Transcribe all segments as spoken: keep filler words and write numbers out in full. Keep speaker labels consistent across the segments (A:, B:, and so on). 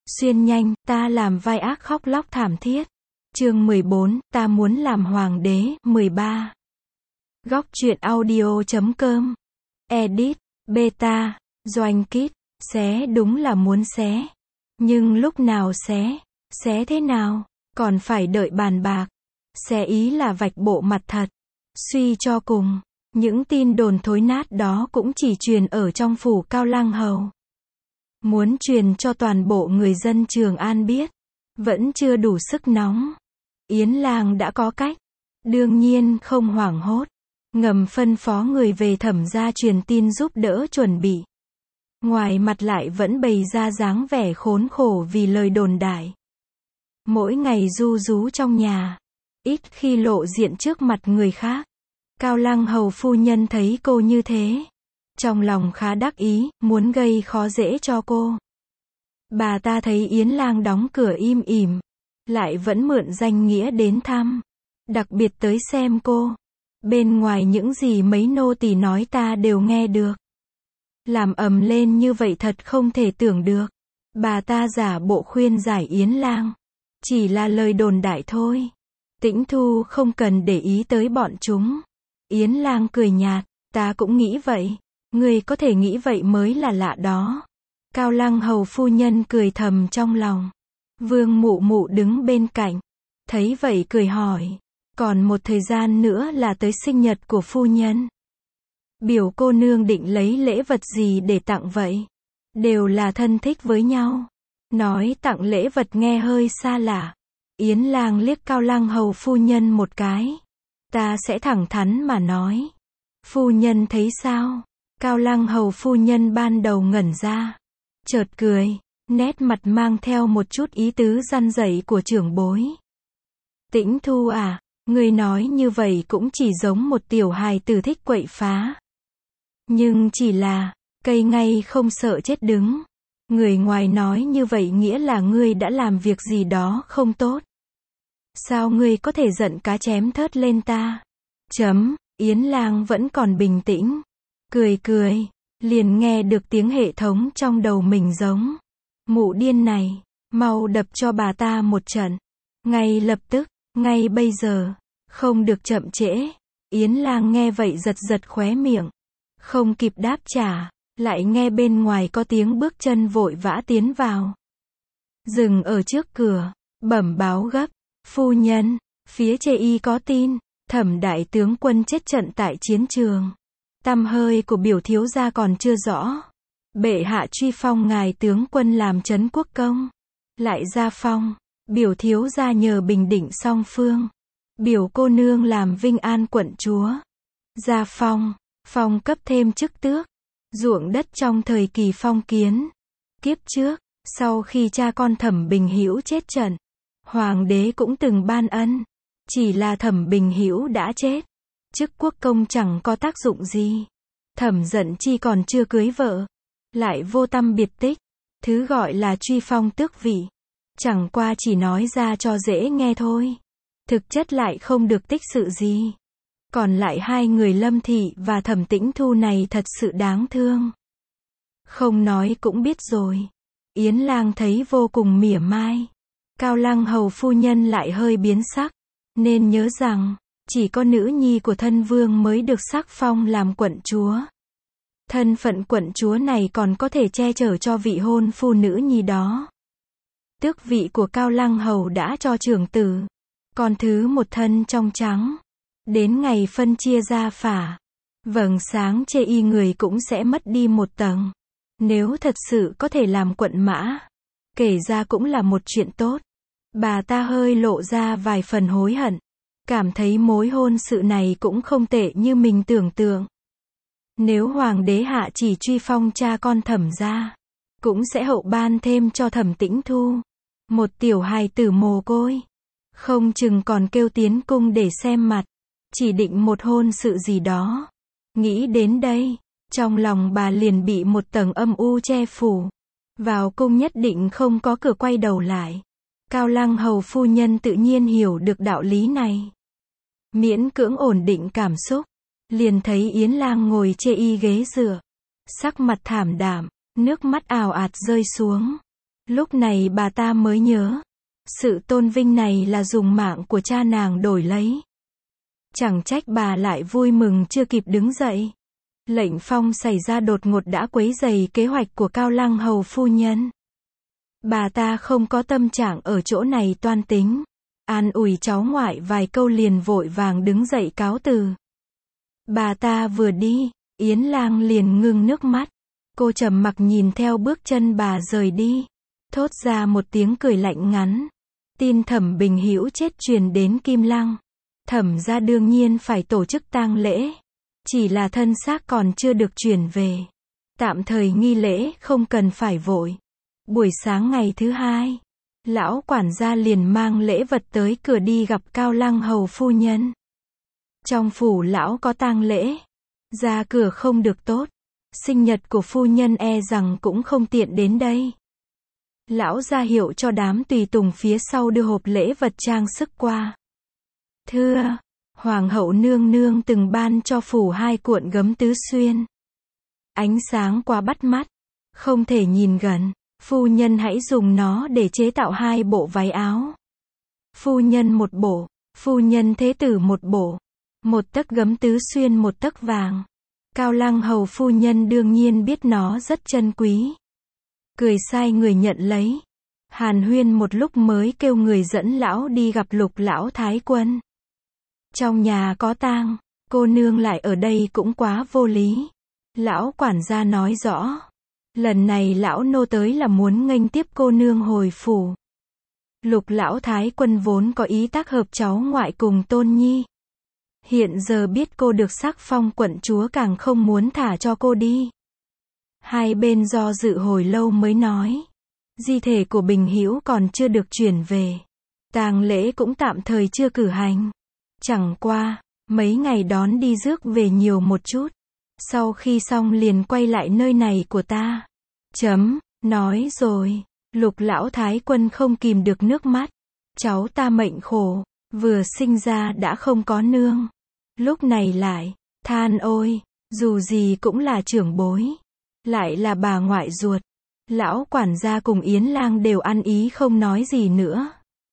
A: Xuyên nhanh, ta làm vai ác khóc lóc thảm thiết. Chương mười bốn, ta muốn làm hoàng đế. mười ba. Góc truyện audio chấm com. Edit, beta, Doanh Kít. Xé đúng là muốn xé. Nhưng lúc nào xé? Xé thế nào? Còn phải đợi bàn bạc. Xé ý là vạch bộ mặt thật. Suy cho cùng, những tin đồn thối nát đó cũng chỉ truyền ở trong phủ Cao Lăng Hầu. Muốn truyền cho toàn bộ người dân Trường An biết, vẫn chưa đủ sức nóng. Yến Lang đã có cách. Đương nhiên không hoảng hốt. Ngầm phân phó người về Thẩm gia truyền tin giúp đỡ chuẩn bị. Ngoài mặt lại vẫn bày ra dáng vẻ khốn khổ vì lời đồn đại. Mỗi ngày ru rú trong nhà, ít khi lộ diện trước mặt người khác. Cao Lăng Hầu phu nhân thấy cô như thế, trong lòng khá đắc ý, muốn gây khó dễ cho cô. Bà ta thấy Yến Lang đóng cửa im ỉm, lại vẫn mượn danh nghĩa đến thăm, đặc biệt tới xem cô. Bên ngoài những gì mấy nô tỳ nói ta đều nghe được. Làm ầm lên như vậy thật không thể tưởng được. Bà ta giả bộ khuyên giải Yến Lang. Chỉ là lời đồn đại thôi. Tĩnh Thu không cần để ý tới bọn chúng. Yến Lang cười nhạt, ta cũng nghĩ vậy. Người có thể nghĩ vậy mới là lạ đó. Cao Lăng Hầu phu nhân cười thầm trong lòng. Vương Mụ Mụ đứng bên cạnh, thấy vậy cười hỏi, còn một thời gian nữa là tới sinh nhật của phu nhân. Biểu cô nương định lấy lễ vật gì để tặng vậy? Đều là thân thích với nhau. Nói tặng lễ vật nghe hơi xa lạ. Yến Lang liếc Cao Lăng Hầu phu nhân một cái. Ta sẽ thẳng thắn mà nói. Phu nhân thấy sao? Cao Lăng Hầu phu nhân ban đầu ngẩn ra, chợt cười, nét mặt mang theo một chút ý tứ răn dạy của trưởng bối. Tĩnh Thu à, người nói như vậy cũng chỉ giống một tiểu hài tử thích quậy phá. Nhưng chỉ là, cây ngay không sợ chết đứng. Người ngoài nói như vậy nghĩa là ngươi đã làm việc gì đó không tốt. Sao ngươi có thể giận cá chém thớt lên ta? Chấm, Yến Lang vẫn còn bình tĩnh. Cười cười, liền nghe được tiếng hệ thống trong đầu mình giống. Mụ điên này, mau đập cho bà ta một trận. Ngay lập tức, ngay bây giờ, không được chậm trễ. Yến Lang nghe vậy giật giật khóe miệng. Không kịp đáp trả, lại nghe bên ngoài có tiếng bước chân vội vã tiến vào. Dừng ở trước cửa, bẩm báo gấp, phu nhân, phía Chê Y có tin, Thẩm đại tướng quân chết trận tại chiến trường. Tăm hơi của biểu thiếu gia còn chưa rõ. Bệ hạ truy phong ngài tướng quân làm trấn quốc công. Lại ra phong, biểu thiếu gia nhờ bình định song phương. Biểu cô nương làm Vinh An quận chúa. Ra phong, phong cấp thêm chức tước. Ruộng đất trong thời kỳ phong kiến. Kiếp trước, sau khi cha con Thẩm Bình Hữu chết trận, hoàng đế cũng từng ban ân. Chỉ là Thẩm Bình Hữu đã chết, chức quốc công chẳng có tác dụng gì. Thẩm Dận Chi còn chưa cưới vợ, lại vô tâm biệt tích. Thứ gọi là truy phong tước vị, chẳng qua chỉ nói ra cho dễ nghe thôi. Thực chất lại không được tích sự gì. Còn lại hai người Lâm Thị và Thẩm Tĩnh Thu này thật sự đáng thương. Không nói cũng biết rồi. Yến Lang thấy vô cùng mỉa mai. Cao Lăng Hầu phu nhân lại hơi biến sắc. Nên nhớ rằng, chỉ có nữ nhi của thân vương mới được sắc phong làm quận chúa. Thân phận quận chúa này còn có thể che chở cho vị hôn phu nữ nhi đó. Tước vị của Cao Lăng Hầu đã cho trưởng tử. Còn thứ một thân trong trắng. Đến ngày phân chia gia phả, vầng sáng Chê Y người cũng sẽ mất đi một tầng. Nếu thật sự có thể làm quận mã, kể ra cũng là một chuyện tốt. Bà ta hơi lộ ra vài phần hối hận. Cảm thấy mối hôn sự này cũng không tệ như mình tưởng tượng. Nếu hoàng đế hạ chỉ truy phong cha con Thẩm gia, cũng sẽ hậu ban thêm cho Thẩm Tĩnh Thu một tiểu hài tử mồ côi. Không chừng còn kêu tiến cung để xem mặt, chỉ định một hôn sự gì đó. Nghĩ đến đây, trong lòng bà liền bị một tầng âm u che phủ. Vào cung nhất định không có cửa quay đầu lại. Cao Lăng Hầu phu nhân tự nhiên hiểu được đạo lý này. Miễn cưỡng ổn định cảm xúc, liền thấy Yến Lang ngồi chê y ghế dựa, sắc mặt thảm đạm, nước mắt ào ạt rơi xuống. Lúc này bà ta mới nhớ, sự tôn vinh này là dùng mạng của cha nàng đổi lấy. Chẳng trách bà lại vui mừng chưa kịp đứng dậy. Lệnh phong xảy ra đột ngột đã quấy rầy kế hoạch của Cao Lăng hầu phu nhân. Bà ta không có tâm trạng ở chỗ này toan tính. An ủi cháu ngoại vài câu liền vội vàng đứng dậy cáo từ. Bà ta vừa đi, Yến Lang liền ngưng nước mắt. Cô trầm mặc nhìn theo bước chân bà rời đi. Thốt ra một tiếng cười lạnh ngắn. Tin Thẩm Bình Hữu chết truyền đến Kim Lăng. Thẩm gia đương nhiên phải tổ chức tang lễ. Chỉ là thân xác còn chưa được chuyển về. Tạm thời nghi lễ không cần phải vội. Buổi sáng ngày thứ hai, lão quản gia liền mang lễ vật tới cửa đi gặp Cao Lăng hầu phu nhân. Trong phủ lão có tang lễ, ra cửa không được tốt. Sinh nhật của phu nhân e rằng cũng không tiện đến đây. Lão ra hiệu cho đám tùy tùng phía sau đưa hộp lễ vật trang sức qua. Thưa, Hoàng hậu nương nương từng ban cho phủ hai cuộn gấm tứ xuyên. Ánh sáng quá bắt mắt, không thể nhìn gần. Phu nhân hãy dùng nó để chế tạo hai bộ váy áo. Phu nhân một bộ, phu nhân thế tử một bộ. Một tấc gấm tứ xuyên một tấc vàng. Cao Lăng hầu phu nhân đương nhiên biết nó rất chân quý. Cười sai người nhận lấy. Hàn huyên một lúc mới kêu người dẫn lão đi gặp Lục lão thái quân. Trong nhà có tang, cô nương lại ở đây cũng quá vô lý. Lão quản gia nói rõ. Lần này lão nô tới là muốn nghênh tiếp cô nương hồi phủ. Lục lão thái quân vốn có ý tác hợp cháu ngoại cùng Tôn Nhi. Hiện giờ biết cô được sắc phong quận chúa càng không muốn thả cho cô đi. Hai bên do dự hồi lâu mới nói. Di thể của Bình Hữu còn chưa được chuyển về. Tang lễ cũng tạm thời chưa cử hành. Chẳng qua, mấy ngày đón đi rước về nhiều một chút. Sau khi xong liền quay lại nơi này của ta. Chấm, nói rồi. Lục lão thái quân không kìm được nước mắt. Cháu ta mệnh khổ, vừa sinh ra đã không có nương. Lúc này lại, than ôi, dù gì cũng là trưởng bối. Lại là bà ngoại ruột. Lão quản gia cùng Yến Lang đều ăn ý không nói gì nữa.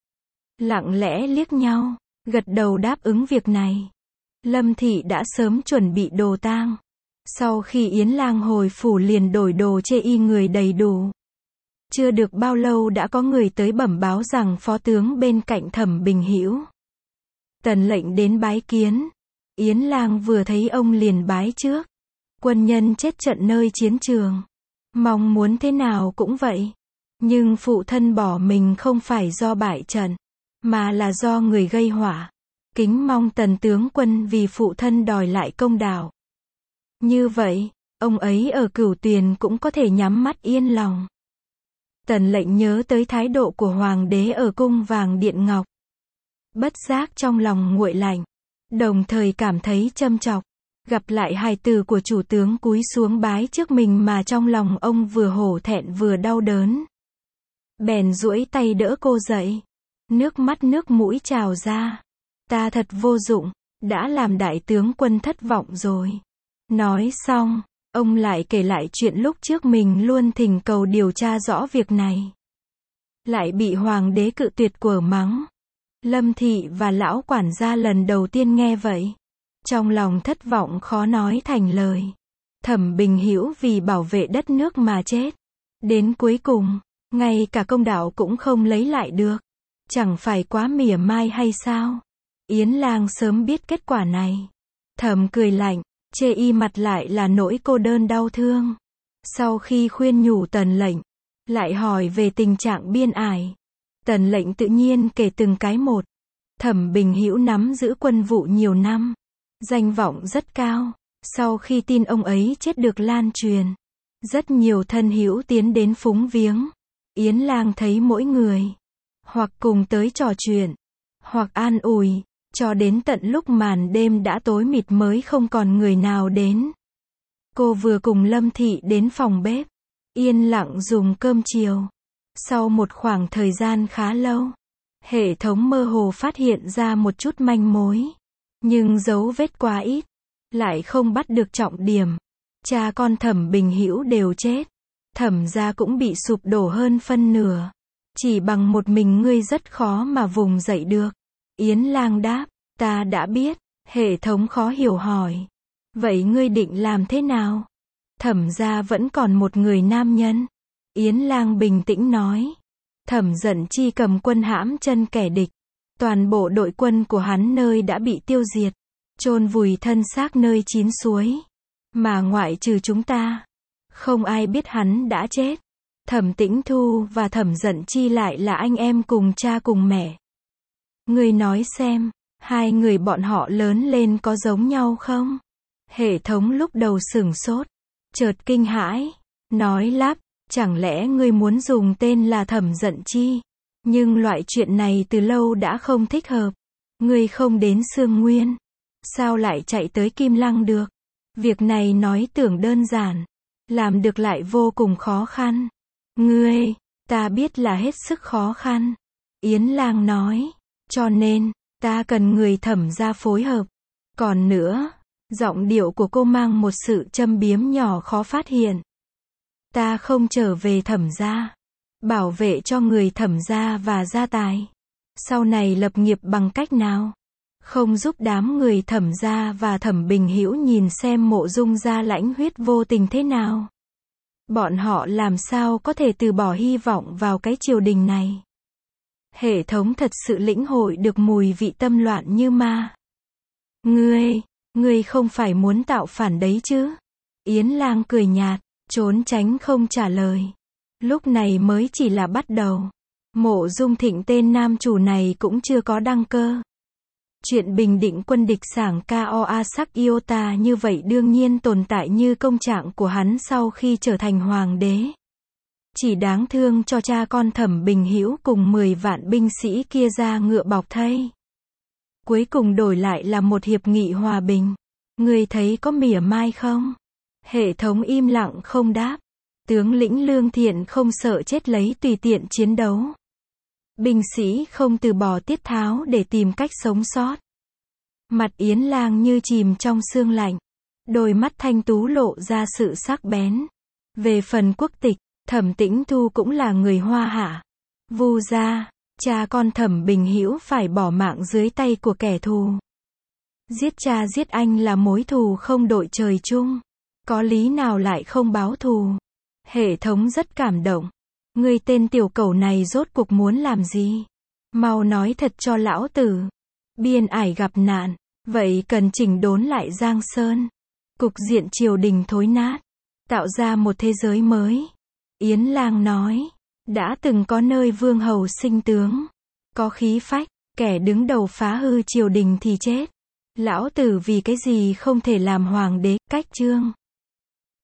A: Lặng lẽ liếc nhau, gật đầu đáp ứng việc này. Lâm thị đã sớm chuẩn bị đồ tang. Sau khi Yến Lang hồi phủ liền đổi đồ chê y người đầy đủ. Chưa được bao lâu đã có người tới bẩm báo rằng phó tướng bên cạnh Thẩm Bình Hữu. Tần lệnh đến bái kiến. Yến Lang vừa thấy ông liền bái trước. Quân nhân chết trận nơi chiến trường. Mong muốn thế nào cũng vậy. Nhưng phụ thân bỏ mình không phải do bại trận, mà là do người gây họa. Kính mong Tần tướng quân vì phụ thân đòi lại công đạo. Như vậy, ông ấy ở Cửu Tuyền cũng có thể nhắm mắt yên lòng. Tần lệnh nhớ tới thái độ của hoàng đế ở cung vàng điện ngọc. Bất giác trong lòng nguội lạnh. Đồng thời cảm thấy châm chọc. Gặp lại hài tử của chủ tướng cúi xuống bái trước mình mà trong lòng ông vừa hổ thẹn vừa đau đớn. Bèn duỗi tay đỡ cô dậy. Nước mắt nước mũi trào ra. Ta thật vô dụng, đã làm đại tướng quân thất vọng rồi. Nói xong, ông lại kể lại chuyện lúc trước mình luôn thỉnh cầu điều tra rõ việc này. Lại bị hoàng đế cự tuyệt quở mắng. Lâm thị và lão quản gia lần đầu tiên nghe vậy. Trong lòng thất vọng khó nói thành lời. Thẩm Bình Hữu vì bảo vệ đất nước mà chết. Đến cuối cùng, ngay cả công đạo cũng không lấy lại được. Chẳng phải quá mỉa mai hay sao? Yến Lang sớm biết kết quả này. Thầm cười lạnh, chê y mặt lại là nỗi cô đơn đau thương. Sau khi khuyên nhủ Tần lệnh, lại hỏi về tình trạng biên ải. Tần lệnh tự nhiên kể từng cái một. Thẩm Bình Hữu nắm giữ quân vụ nhiều năm. Danh vọng rất cao. Sau khi tin ông ấy chết được lan truyền, rất nhiều thân hữu tiến đến phúng viếng. Yến Lang thấy mỗi người, hoặc cùng tới trò chuyện, hoặc an ủi, cho đến tận lúc màn đêm đã tối mịt mới không còn người nào đến. Cô vừa cùng Lâm thị đến phòng bếp, yên lặng dùng cơm chiều. Sau một khoảng thời gian khá lâu, hệ thống mơ hồ phát hiện ra một chút manh mối. Nhưng dấu vết quá ít, lại không bắt được trọng điểm. Cha con Thẩm Bình Hữu đều chết. Thẩm gia cũng bị sụp đổ hơn phân nửa. Chỉ bằng một mình ngươi rất khó mà vùng dậy được. Yến Lang đáp, ta đã biết. Hệ thống khó hiểu hỏi. Vậy ngươi định làm thế nào? Thẩm gia vẫn còn một người nam nhân. Yến Lang bình tĩnh nói. Thẩm Dận Chi cầm quân hãm chân kẻ địch. Toàn bộ đội quân của hắn nơi đã bị tiêu diệt. Chôn vùi thân xác nơi chín suối. Mà ngoại trừ chúng ta, không ai biết hắn đã chết. Thẩm Tĩnh Thu và Thẩm Dận Chi lại là anh em cùng cha cùng mẹ. Ngươi nói xem, hai người bọn họ lớn lên có giống nhau không? Hệ thống lúc đầu sửng sốt, chợt kinh hãi, nói lắp, chẳng lẽ ngươi muốn dùng tên là Thẩm Dận Chi? Nhưng loại chuyện này từ lâu đã không thích hợp. Ngươi không đến Sương Nguyên, sao lại chạy tới Kim Lăng được? Việc này nói tưởng đơn giản, làm được lại vô cùng khó khăn. Ngươi, ta biết là hết sức khó khăn. Yến Lang nói, cho nên, ta cần người Thẩm gia phối hợp. Còn nữa, giọng điệu của cô mang một sự châm biếm nhỏ khó phát hiện. Ta không trở về Thẩm gia, bảo vệ cho người Thẩm gia và gia tài. Sau này lập nghiệp bằng cách nào? Không giúp đám người Thẩm gia và Thẩm Bình Hữu nhìn xem Mộ Dung gia lãnh huyết vô tình thế nào. Bọn họ làm sao có thể từ bỏ hy vọng vào cái triều đình này. Hệ thống thật sự lĩnh hội được mùi vị tâm loạn như ma. Ngươi, ngươi không phải muốn tạo phản đấy chứ? Yến Lang cười nhạt, trốn tránh không trả lời. Lúc này mới chỉ là bắt đầu. Mộ Dung Thịnh tên nam chủ này cũng chưa có đăng cơ. Chuyện bình định quân địch sảng Ko Asak Iota như vậy đương nhiên tồn tại như công trạng của hắn sau khi trở thành hoàng đế. Chỉ đáng thương cho cha con Thẩm Bình Hữu cùng mười vạn binh sĩ kia ra ngựa bọc thây. Cuối cùng đổi lại là một hiệp nghị hòa bình. Ngươi thấy có mỉa mai không? Hệ thống im lặng không đáp. Tướng lĩnh lương thiện không sợ chết lấy tùy tiện chiến đấu. Binh sĩ không từ bỏ tiết tháo để tìm cách sống sót. Mặt Yến Lang như chìm trong sương lạnh. Đôi mắt thanh tú lộ ra sự sắc bén. Về phần quốc tịch, Thẩm Tĩnh Thu cũng là người Hoa Hạ. Vu gia, cha con Thẩm Bình Hữu phải bỏ mạng dưới tay của kẻ thù. Giết cha giết anh là mối thù không đội trời chung. Có lý nào lại không báo thù? Hệ thống rất cảm động. Ngươi tên tiểu cẩu này rốt cuộc muốn làm gì? Mau nói thật cho lão tử. Biên ải gặp nạn, vậy cần chỉnh đốn lại Giang Sơn. Cục diện triều đình thối nát, tạo ra một thế giới mới. Yến Lang nói, đã từng có nơi vương hầu sinh tướng, có khí phách, kẻ đứng đầu phá hư triều đình thì chết. Lão tử vì cái gì không thể làm hoàng đế? Cách chương